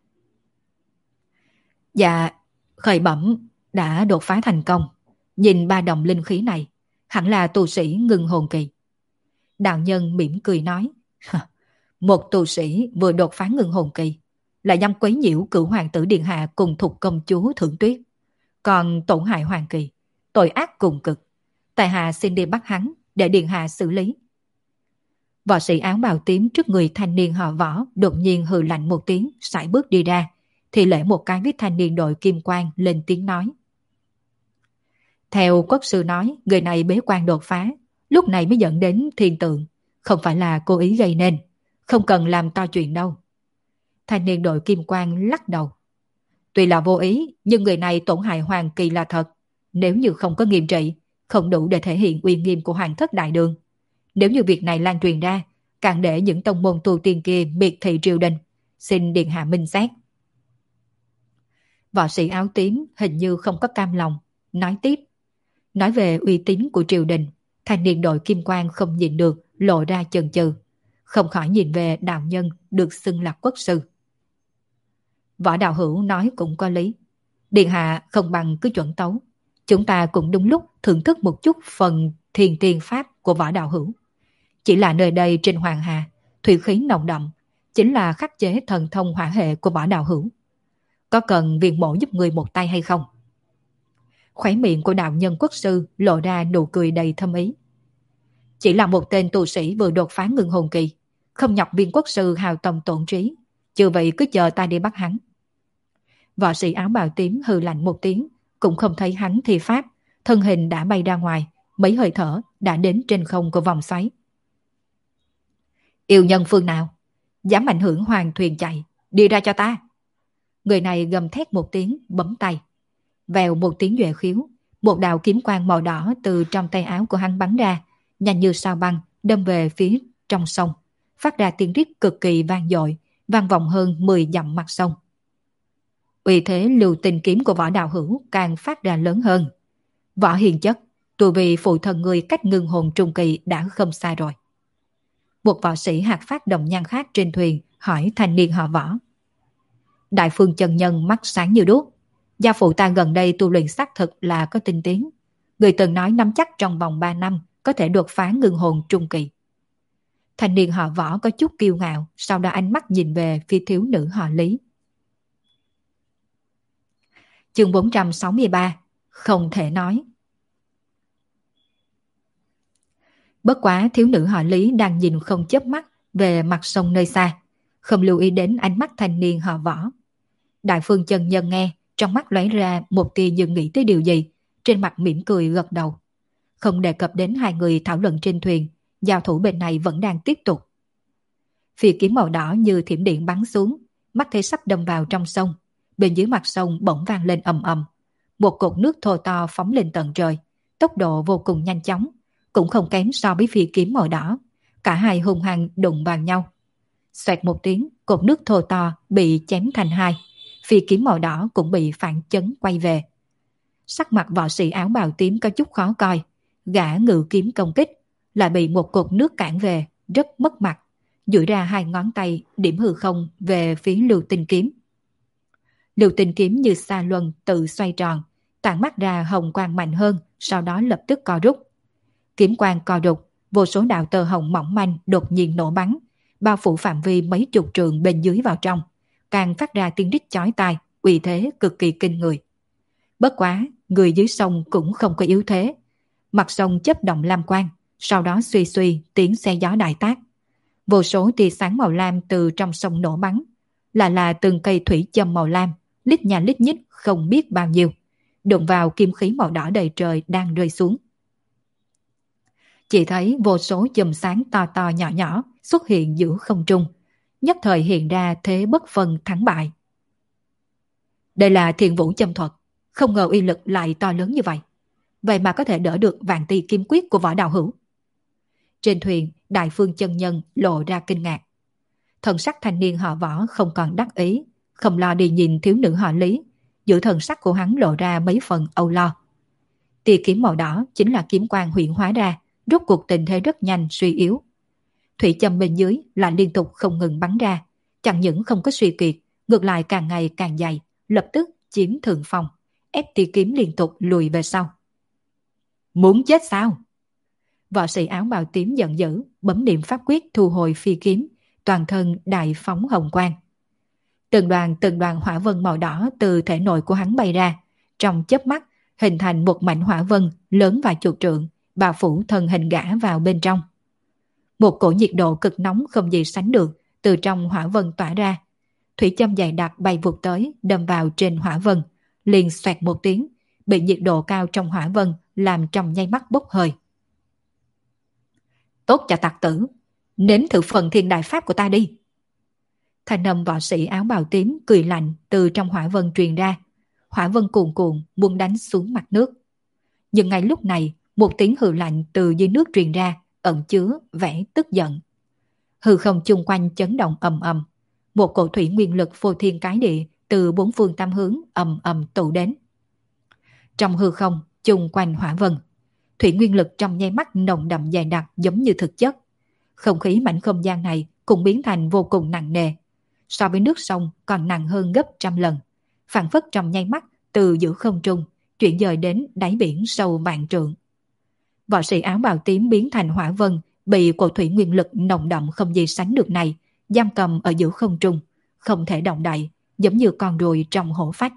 A: Dạ, khởi bẩm đã đột phá thành công. Nhìn 3 đồng linh khí này, hẳn là tu sĩ ngưng hồn kỳ. Đạo nhân mỉm cười nói. Một tu sĩ vừa đột phá ngưng hồn kỳ, là dám quấy nhiễu cửu hoàng tử điện hạ cùng thục công chúa Thượng Tuyết, còn tổn hại hoàng kỳ, tội ác cùng cực. Tại hạ xin đi bắt hắn để điện hạ xử lý. Võ sĩ áo bào tím trước người thanh niên họ Võ đột nhiên hừ lạnh một tiếng, sải bước đi ra, thì lễ một cái với thanh niên đội kim quang lên tiếng nói. Theo quốc sư nói, người này bế quan đột phá, lúc này mới dẫn đến thiên tượng, không phải là cố ý gây nên, không cần làm to chuyện đâu. Thanh niên đội kim quang lắc đầu. Tuy là vô ý, nhưng người này tổn hại hoàng kỳ là thật. Nếu như không có nghiêm trị, không đủ để thể hiện uy nghiêm của hoàng thất đại đường. Nếu như việc này lan truyền ra, càng để những tông môn tu tiên kia miệt thị triều đình, xin điện hạ minh xét. Võ sĩ áo tím hình như không có cam lòng, nói tiếp. Nói về uy tín của triều đình, thanh niên đội kim quang không nhìn được, lộ ra chần chừ, không khỏi nhìn về đạo nhân được xưng là quốc sư. Võ đạo hữu nói cũng có lý. Điện hạ không bằng cứ chuẩn tấu. Chúng ta cũng đúng lúc thưởng thức một chút phần thiền tiên pháp của võ đạo hữu. Chỉ là nơi đây trên Hoàng Hà, thủy khí nồng đậm, chính là khắc chế thần thông hỏa hệ của võ đạo hữu. Có cần viện mổ giúp người một tay hay không? Khóe miệng của đạo nhân quốc sư lộ ra nụ cười đầy thâm ý. Chỉ là một tên tu sĩ vừa đột phá ngưng hồn kỳ, không nhọc viên quốc sư hào tâm tổn trí, chứ vậy cứ chờ ta đi bắt hắn. Võ sĩ áo bào tím hừ lạnh một tiếng, cũng không thấy hắn thi pháp, thân hình đã bay ra ngoài, mấy hơi thở đã đến trên không của vòng xoáy. Yêu nhân phương nào? Dám ảnh hưởng hoàng thuyền chạy, đi ra cho ta. Người này gầm thét một tiếng, bấm tay. Vèo một tiếng duệ khiếu, một đạo kiếm quang màu đỏ từ trong tay áo của hắn bắn ra, nhanh như sao băng, đâm về phía trong sông, phát ra tiếng rít cực kỳ vang dội, vang vọng hơn 10 dặm mặt sông. Uy thế lưu tình kiếm của võ đạo hữu càng phát ra lớn hơn. Võ Hiền Chất, tu vi phụ thân người cách ngưng hồn trung kỳ đã không xa rồi. Một võ sĩ hạt phát đồng nhan khác trên thuyền hỏi thanh niên họ Võ. Đại phương chân nhân mắt sáng như đuốc. Gia phụ ta gần đây tu luyện xác thực là có tinh tiến. Người từng nói nắm chắc trong vòng 3 năm có thể đột phá ngưng hồn trung kỳ. Thanh niên họ Võ có chút kiêu ngạo, sau đó ánh mắt nhìn về phía thiếu nữ họ Lý. Chương 463, không thể nói. Bất quá thiếu nữ họ Lý đang nhìn không chớp mắt về mặt sông nơi xa, không lưu ý đến ánh mắt thanh niên họ Võ. Đại phương chân nhân nghe, trong mắt lóe ra một tia dừng nghĩ tới điều gì, trên mặt mỉm cười gật đầu. Không đề cập đến hai người thảo luận trên thuyền, giao thủ bên này vẫn đang tiếp tục. Phi kiếm màu đỏ như thiểm điện bắn xuống, mắt thấy sắp đâm vào trong sông. Bên dưới mặt sông bỗng vang lên ầm ầm, một cột nước thô to phóng lên tận trời, tốc độ vô cùng nhanh chóng, cũng không kém so với phi kiếm màu đỏ. Cả hai hung hăng đụng vào nhau. Xoẹt một tiếng, cột nước thô to bị chém thành hai, phi kiếm màu đỏ cũng bị phản chấn quay về. Sắc mặt võ sĩ áo bào tím có chút khó coi, gã ngự kiếm công kích lại bị một cột nước cản về, rất mất mặt, duỗi ra hai ngón tay điểm hư không về phía lưu tinh kiếm. Lưu tinh kiếm như sa luân tự xoay tròn, tản mắt ra hồng quang mạnh hơn, sau đó lập tức co rút. Kiếm quang co rụt, vô số đạo tơ hồng mỏng manh đột nhiên nổ bắn, bao phủ phạm vi mấy chục trượng bên dưới vào trong, càng phát ra tiếng rít chói tai, uy thế cực kỳ kinh người. Bất quá, người dưới sông cũng không có yếu thế. Mặt sông chớp động lam quang, sau đó suy suy tiếng xe gió đại tác. Vô số tia sáng màu lam từ trong sông nổ bắn, là từng cây thủy châm màu lam, lít nha lít nhít không biết bao nhiêu, đụng vào kim khí màu đỏ đầy trời đang rơi xuống. Chỉ thấy vô số chùm sáng to to nhỏ nhỏ xuất hiện giữa không trung, nhất thời hiện ra thế bất phân thắng bại. Đây là Thiên Vũ châm thuật, không ngờ uy lực lại to lớn như vậy. Vậy mà có thể đỡ được vạn ti kiếm quyết của Võ đạo hữu. Trên thuyền, Đại phương chân nhân lộ ra kinh ngạc. Thần sắc thanh niên họ Võ không còn đắc ý, không lo đi nhìn thiếu nữ họ Lý, giữa thần sắc của hắn lộ ra mấy phần âu lo. Tia kiếm màu đỏ chính là kiếm quang hiện hóa ra, rốt cuộc tình thế rất nhanh suy yếu. Thủy châm bên dưới lại liên tục không ngừng bắn ra, chẳng những không có suy kiệt, ngược lại càng ngày càng dày, lập tức chiếm thượng phong, ép tia kiếm liên tục lùi về sau. Muốn chết sao? Võ sĩ áo bào tím giận dữ, bấm niệm pháp quyết thu hồi phi kiếm, toàn thân đại phóng hồng quang. Từng đoàn hỏa vân màu đỏ từ thể nội của hắn bay ra, trong chớp mắt hình thành một mảnh hỏa vân lớn vài chục trượng, bao phủ thân hình gã vào bên trong. Một cổ nhiệt độ cực nóng không gì sánh được từ trong hỏa vân tỏa ra. Thủy châm dày đặc bay vụt tới, đâm vào trên hỏa vân, liền xoẹt một tiếng, bị nhiệt độ cao trong hỏa vân làm trong nháy mắt bốc hơi. Tốt cho tặc tử, nếm thử phần thiên đại pháp của ta đi. Thanh âm võ sĩ áo bào tím cười lạnh từ trong hỏa vân truyền ra. Hỏa vân cuồn cuộn muốn đánh xuống mặt nước. Nhưng ngay lúc này, một tiếng hừ lạnh từ dưới nước truyền ra, ẩn chứa vẻ tức giận. Hư không chung quanh chấn động ầm ầm, một cổ thủy nguyên lực phô thiên cái địa từ bốn phương tám hướng ầm ầm tụ đến. Trong hư không chung quanh hỏa vân, thủy nguyên lực trong nháy mắt nồng đậm dày đặc giống như thực chất. Không khí mảnh không gian này cũng biến thành vô cùng nặng nề, so với nước sông còn nặng hơn gấp trăm lần, phảng phất trong nháy mắt từ giữa không trung chuyển dời đến đáy biển sâu vạn trượng. Võ sĩ áo bào tím biến thành hỏa vân, bị cổ thủy nguyên lực nồng đậm không gì sánh được này giam cầm ở giữa không trung, không thể động đậy, giống như con ruồi trong hổ phách.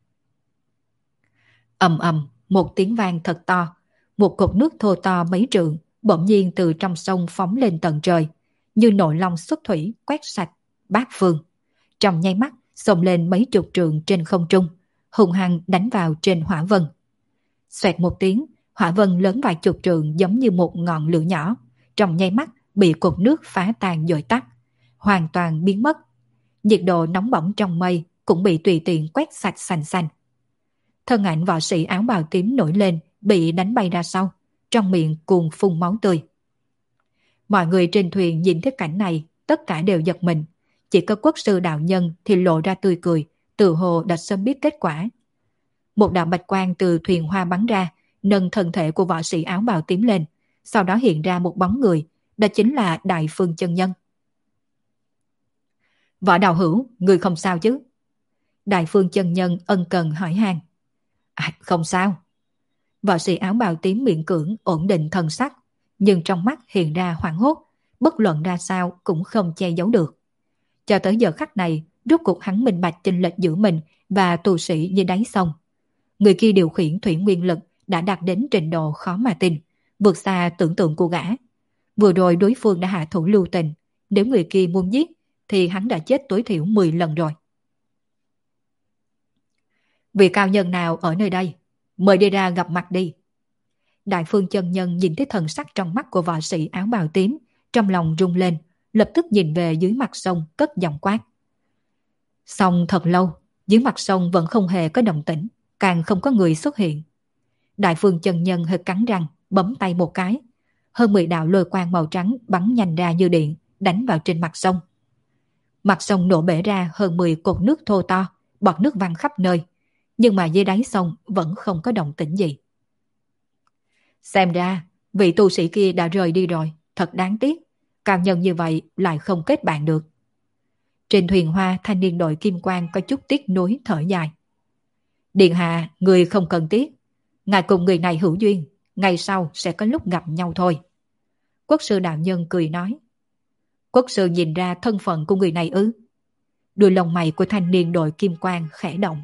A: Ầm ầm, một tiếng vang thật to, một cột nước thô to mấy trượng bỗng nhiên từ trong sông phóng lên tận trời, như nộ long xuất thủy quét sạch bát phương. Trong nháy mắt xông lên mấy chục trượng trên không trung, hùng hăng đánh vào trên hỏa vân. Xoẹt một tiếng, hỏa vân lớn vài chục trượng giống như một ngọn lửa nhỏ, trong nháy mắt bị cột nước phá tan dội tắt, hoàn toàn biến mất. Nhiệt độ nóng bỏng trong mây cũng bị tùy tiện quét sạch sành xanh. Thân ảnh võ sĩ áo bào tím nổi lên, bị đánh bay ra sau, trong miệng cuồn phun máu tươi. Mọi người trên thuyền nhìn thấy cảnh này, tất cả đều giật mình. Chỉ có quốc sư đạo nhân thì lộ ra tươi cười, tự hồ đã sớm biết kết quả. Một đạo bạch quang từ thuyền hoa bắn ra, nâng thân thể của võ sĩ áo bào tím lên, sau đó hiện ra một bóng người, đó chính là Đại Phương chân nhân. Võ đạo hữu, người không sao chứ? Đại Phương chân nhân ân cần hỏi han. Không sao. Võ sĩ áo bào tím miễn cưỡng ổn định thần sắc, nhưng trong mắt hiện ra hoảng hốt, bất luận ra sao cũng không che giấu được. Cho tới giờ khắc này, rốt cuộc hắn minh bạch chênh lệch giữa mình và tu sĩ như đáy sông. Người kia điều khiển thủy nguyên lực đã đạt đến trình độ khó mà tin, vượt xa tưởng tượng của gã. Vừa rồi đối phương đã hạ thủ lưu tình, nếu người kia muốn giết thì hắn đã chết tối thiểu 10 lần rồi. Vị cao nhân nào ở nơi đây? Mời đi ra gặp mặt đi. Đại Phương chân nhân nhìn thấy thần sắc trong mắt của võ sĩ áo bào tím, trong lòng rung lên, lập tức nhìn về dưới mặt sông cất giọng quát. Xong thật lâu, dưới mặt sông vẫn không hề có động tĩnh, càng không có người xuất hiện. Đại Phương chân nhân hơi cắn răng, bấm tay một cái. Hơn 10 đạo lôi quang màu trắng bắn nhanh ra như điện, đánh vào trên mặt sông. Mặt sông nổ bể ra hơn 10 cột nước thô to, bọt nước văng khắp nơi. Nhưng mà dưới đáy sông vẫn không có động tĩnh gì. Xem ra, vị tu sĩ kia đã rời đi rồi, thật đáng tiếc. Cao nhân như vậy lại không kết bạn được. Trên thuyền hoa, thanh niên đội kim quang có chút tiếc nuối thở dài. Điện hạ, người không cần tiếc. Ngài cùng người này hữu duyên, ngày sau sẽ có lúc gặp nhau thôi. Quốc sư đạo nhân cười nói. Quốc sư nhìn ra thân phận của người này ư? Đuôi lông mày của thanh niên đội kim quang khẽ động.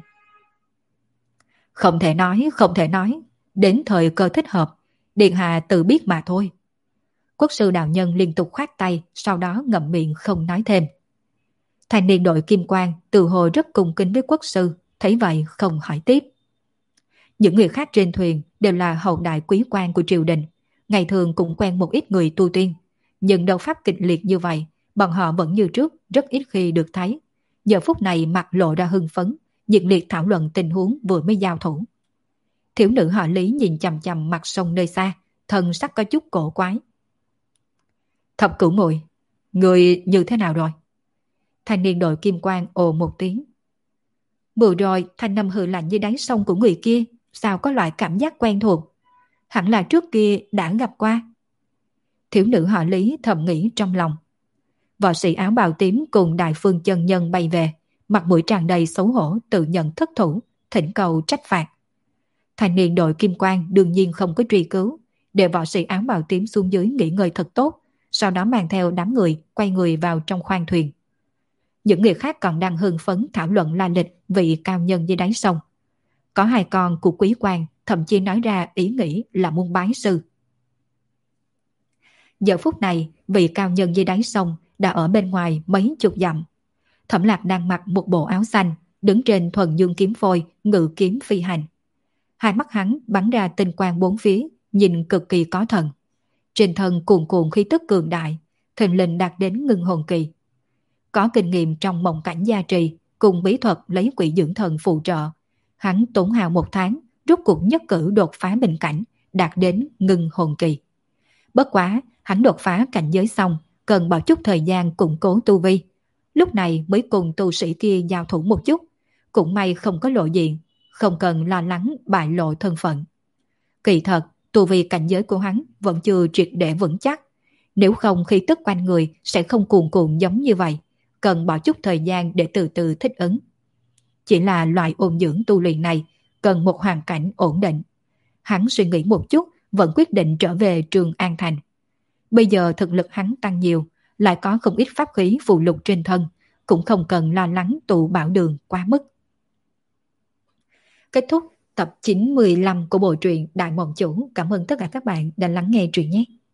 A: Không thể nói, không thể nói. Đến thời cơ thích hợp, điện hạ tự biết mà thôi. Quốc sư đạo nhân liên tục khoát tay, sau đó ngậm miệng không nói thêm. Thanh niên đội kim quang từ hồi rất cung kính với quốc sư, thấy vậy không hỏi tiếp. Những người khác trên thuyền đều là hậu đại quý quan của triều đình, ngày thường cũng quen một ít người tu tiên, nhưng đấu pháp kịch liệt như vậy, bọn họ vẫn như trước rất ít khi được thấy. Giờ phút này mặt lộ ra hưng phấn, nhiệt liệt thảo luận tình huống vừa mới giao thủ. Thiếu nữ họ Lý nhìn chằm chằm mặt sông nơi xa, thân sắc có chút cổ quái. Thập cửu muội, người như thế nào rồi? Thanh niên đội kim quang ồ một tiếng. Vừa rồi thanh âm hừ lạnh như đáy sông của người kia, sao có loại cảm giác quen thuộc? Hẳn là trước kia đã gặp qua. Thiếu nữ họ Lý thầm nghĩ trong lòng. Võ sĩ áo bào tím cùng Đại Phương chân nhân bay về, mặt mũi tràn đầy xấu hổ tự nhận thất thủ, thỉnh cầu trách phạt. Thanh niên đội kim quang đương nhiên không có truy cứu, để võ sĩ áo bào tím xuống dưới nghỉ ngơi thật tốt, sau đó mang theo đám người quay người vào trong khoang thuyền. Những người khác còn đang hưng phấn thảo luận la lịch vị cao nhân dưới đáy sông. Có 2 con của quý quan thậm chí nói ra ý nghĩ là muốn bái sư. Giờ phút này, vị cao nhân dưới đáy sông đã ở bên ngoài mấy chục dặm. Thẩm Lạc đang mặc một bộ áo xanh, đứng trên thuần dương kiếm phôi, ngự kiếm phi hành. 2 mắt hắn bắn ra tinh quang 4 phía, nhìn cực kỳ có thần. Trên thân cuồn cuộn khí tức cường đại, thình lình đạt đến ngưng hồn kỳ. Có kinh nghiệm trong mộng cảnh gia trì, cùng bí thuật lấy quỷ dưỡng thần phụ trợ. Hắn tốn hào 1 tháng, rút cuộc nhất cử đột phá bình cảnh, đạt đến ngưng hồn kỳ. Bất quá, hắn đột phá cảnh giới xong, cần bao chút thời gian củng cố tu vi. Lúc này mới cùng tu sĩ kia giao thủ một chút. Cũng may không có lộ diện, không cần lo lắng bại lộ thân phận. Kỳ thật, tu vi cảnh giới của hắn vẫn chưa triệt để vững chắc. Nếu không khí tức quanh người sẽ không cuồn cuộn giống như vậy. Cần bỏ chút thời gian để từ từ thích ứng. Chỉ là loại ôn dưỡng tu luyện này cần một hoàn cảnh ổn định. Hắn suy nghĩ một chút, vẫn quyết định trở về Trường An Thành. Bây giờ thực lực hắn tăng nhiều, lại có không ít pháp khí phụ lục trên thân, cũng không cần lo lắng tụ bảo đường quá mức. Kết thúc tập 95 của bộ truyện Đại Mộng Chủ. Cảm ơn tất cả các bạn đã lắng nghe truyện nhé.